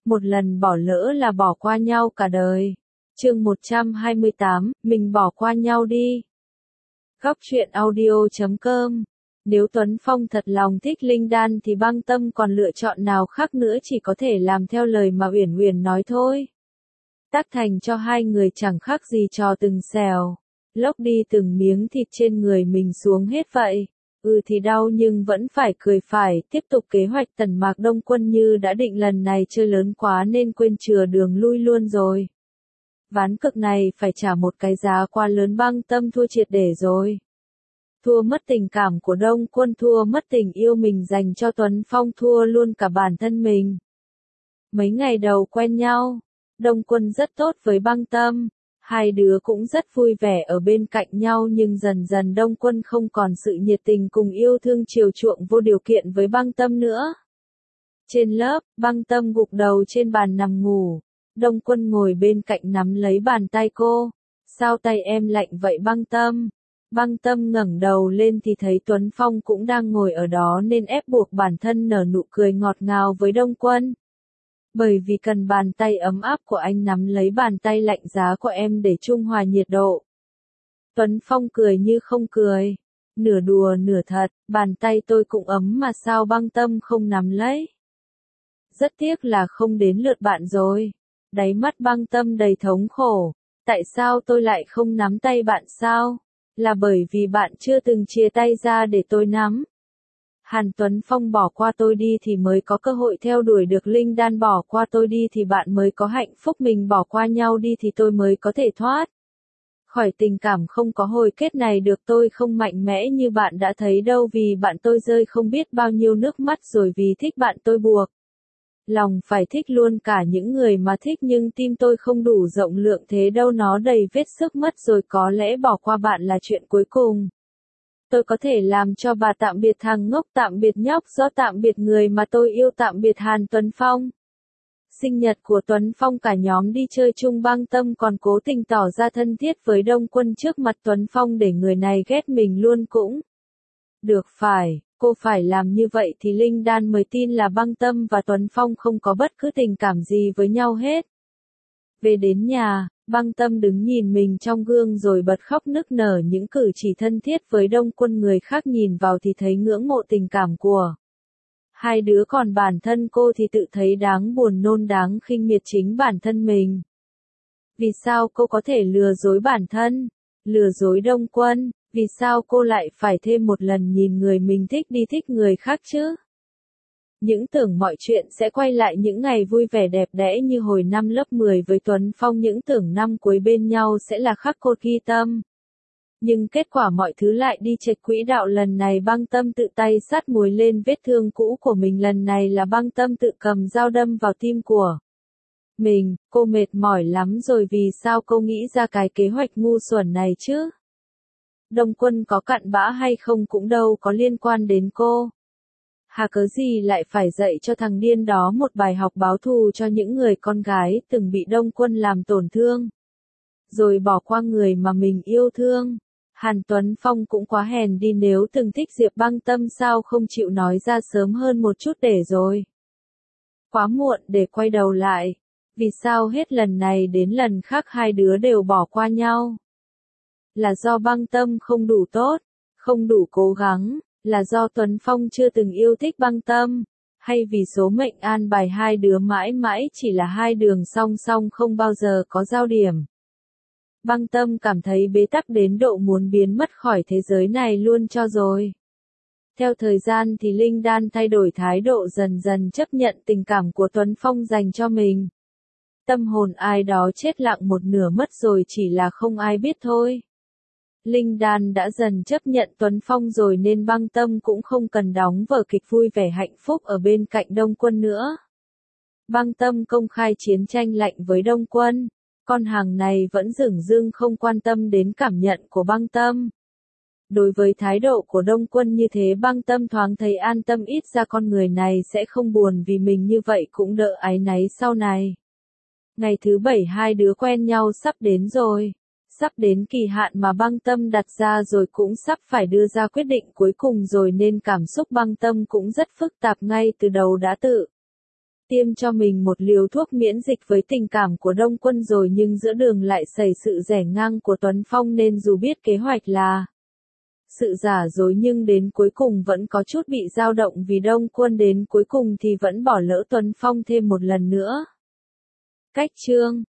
một lần bỏ lỡ là bỏ qua nhau cả đời. Chương 128, mình bỏ qua nhau đi. Góc truyện audio.com. Nếu Tuấn Phong thật lòng thích Linh Đan thì Băng Tâm còn lựa chọn nào khác nữa, chỉ có thể làm theo lời mà Uyển Uyển nói thôi. Tác thành cho hai người chẳng khác gì trò từng xèo, lốc đi từng miếng thịt trên người mình xuống hết vậy. Thì đau nhưng vẫn phải cười phải, tiếp tục kế hoạch Tần Mạc Đông Quân như đã định, lần này chơi lớn quá nên quên chừa đường lui luôn rồi. Ván cực này phải trả một cái giá quá lớn, Băng Tâm thua triệt để rồi. Thua mất tình cảm của Đông Quân, thua mất tình yêu mình dành cho Tuấn Phong, thua luôn cả bản thân mình. Mấy ngày đầu quen nhau, Đông Quân rất tốt với Băng Tâm. Hai đứa cũng rất vui vẻ ở bên cạnh nhau, nhưng dần dần Đông Quân không còn sự nhiệt tình cùng yêu thương chiều chuộng vô điều kiện với Băng Tâm nữa. Trên lớp, Băng Tâm gục đầu trên bàn nằm ngủ. Đông Quân ngồi bên cạnh nắm lấy bàn tay cô. Sao tay em lạnh vậy Băng Tâm? Băng Tâm ngẩng đầu lên thì thấy Tuấn Phong cũng đang ngồi ở đó nên ép buộc bản thân nở nụ cười ngọt ngào với Đông Quân. Bởi vì cần bàn tay ấm áp của anh nắm lấy bàn tay lạnh giá của em để trung hòa nhiệt độ. Tuấn Phong cười như không cười, nửa đùa nửa thật, bàn tay tôi cũng ấm mà sao Băng Tâm không nắm lấy? Rất tiếc là không đến lượt bạn rồi. Đáy mắt Băng Tâm đầy thống khổ, tại sao tôi lại không nắm tay bạn sao? Là bởi vì bạn chưa từng chia tay ra để tôi nắm. Hàn Tuấn Phong bỏ qua tôi đi thì mới có cơ hội theo đuổi được Linh Đan, bỏ qua tôi đi thì bạn mới có hạnh phúc, mình bỏ qua nhau đi thì tôi mới có thể thoát khỏi tình cảm không có hồi kết này được. Tôi không mạnh mẽ như bạn đã thấy đâu, vì bạn tôi rơi không biết bao nhiêu nước mắt rồi, vì thích bạn tôi buộc lòng phải thích luôn cả những người mà thích, nhưng tim tôi không đủ rộng lượng thế đâu, nó đầy vết xước mất rồi. Có lẽ bỏ qua bạn là chuyện cuối cùng tôi có thể làm cho bà. Tạm biệt thằng ngốc, tạm biệt nhóc do, tạm biệt người mà tôi yêu, tạm biệt Hàn Tuấn Phong. Sinh nhật của Tuấn Phong cả nhóm đi chơi chung, Băng Tâm còn cố tình tỏ ra thân thiết với Đông Quân trước mặt Tuấn Phong để người này ghét mình luôn cũng được. Phải, cô phải làm như vậy thì Linh Đan mới tin là Băng Tâm và Tuấn Phong không có bất cứ tình cảm gì với nhau hết. Về đến nhà, Băng Tâm đứng nhìn mình trong gương rồi bật khóc nức nở, những cử chỉ thân thiết với Đông Quân người khác nhìn vào thì thấy ngưỡng mộ tình cảm của hai đứa, còn bản thân cô thì tự thấy đáng buồn nôn, đáng khinh miệt chính bản thân mình. Vì sao cô có thể lừa dối bản thân, lừa dối Đông Quân? Vì sao cô lại phải thêm một lần nhìn người mình thích đi thích người khác chứ? Những tưởng mọi chuyện sẽ quay lại những ngày vui vẻ đẹp đẽ như hồi năm lớp 10 với Tuấn Phong, những tưởng năm cuối bên nhau sẽ là khắc cốt ghi tâm. Nhưng kết quả mọi thứ lại đi chệch quỹ đạo. Lần này Băng Tâm tự tay sát muối lên vết thương cũ của mình, lần này là Băng Tâm tự cầm dao đâm vào tim của mình. Cô mệt mỏi lắm rồi, vì sao cô nghĩ ra cái kế hoạch ngu xuẩn này chứ? Đông Quân có cặn bã hay không cũng đâu có liên quan đến cô. Hà cớ gì lại phải dạy cho thằng điên đó một bài học báo thù cho những người con gái từng bị Đông Quân làm tổn thương, rồi bỏ qua người mà mình yêu thương. Hàn Tuấn Phong cũng quá hèn đi, nếu từng thích Diệp Băng Tâm sao không chịu nói ra sớm hơn một chút để rồi quá muộn để quay đầu lại. Vì sao hết lần này đến lần khác hai đứa đều bỏ qua nhau? Là do Băng Tâm không đủ tốt, không đủ cố gắng? Là do Tuấn Phong chưa từng yêu thích Băng Tâm? Hay vì số mệnh an bài hai đứa mãi mãi chỉ là hai đường song song, không bao giờ có giao điểm? Băng Tâm cảm thấy bế tắc đến độ muốn biến mất khỏi thế giới này luôn cho rồi. Theo thời gian thì Linh Đan thay đổi thái độ, dần dần chấp nhận tình cảm của Tuấn Phong dành cho mình. Tâm hồn ai đó chết lặng một nửa mất rồi, chỉ là không ai biết thôi. Linh Đan đã dần chấp nhận Tuấn Phong rồi nên Băng Tâm cũng không cần đóng vở kịch vui vẻ hạnh phúc ở bên cạnh Đông Quân nữa. Băng Tâm công khai chiến tranh lạnh với Đông Quân. Con hàng này vẫn dửng dưng không quan tâm đến cảm nhận của Băng Tâm. Đối với thái độ của Đông Quân như thế, Băng Tâm thoáng thấy an tâm, ít ra con người này sẽ không buồn vì mình, như vậy cũng đỡ áy náy sau này. Ngày thứ 7 hai đứa quen nhau sắp đến rồi. Sắp đến kỳ hạn mà Băng Tâm đặt ra rồi, cũng sắp phải đưa ra quyết định cuối cùng rồi, nên cảm xúc Băng Tâm cũng rất phức tạp ngay từ đầu đã tự tiêm cho mình một liều thuốc miễn dịch với tình cảm của Đông Quân rồi nhưng giữa đường lại xảy sự rẽ ngang của Tuấn Phong nên dù biết kế hoạch là sự giả dối nhưng đến cuối cùng vẫn có chút bị dao động vì Đông Quân đến cuối cùng thì vẫn bỏ lỡ Tuấn Phong thêm một lần nữa. Cách chương